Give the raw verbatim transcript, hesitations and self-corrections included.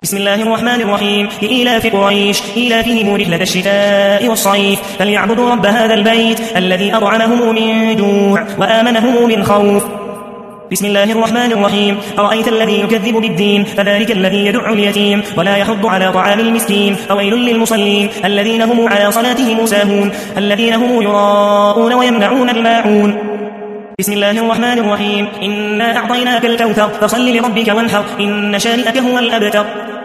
بسم الله الرحمن الرحيم. لإيلاف قريش إيلافهم رحلة الشتاء والصيف فليعبدوا رب هذا البيت الذي أطعمهم من جوع وآمنهم من خوف. بسم الله الرحمن الرحيم. أرأيت الذي يكذب بالدين فذلك الذي يدع اليتيم ولا يحض على طعام المسكين. فويل للمصلين الذين هم على صلاتهم ساهون الذين هم يراءون ويمنعون الماعون. بسم الله الرحمن الرحيم. إنا أعطيناك الكوثر فصل لربك وانحر إن شانئك هو الأبتر.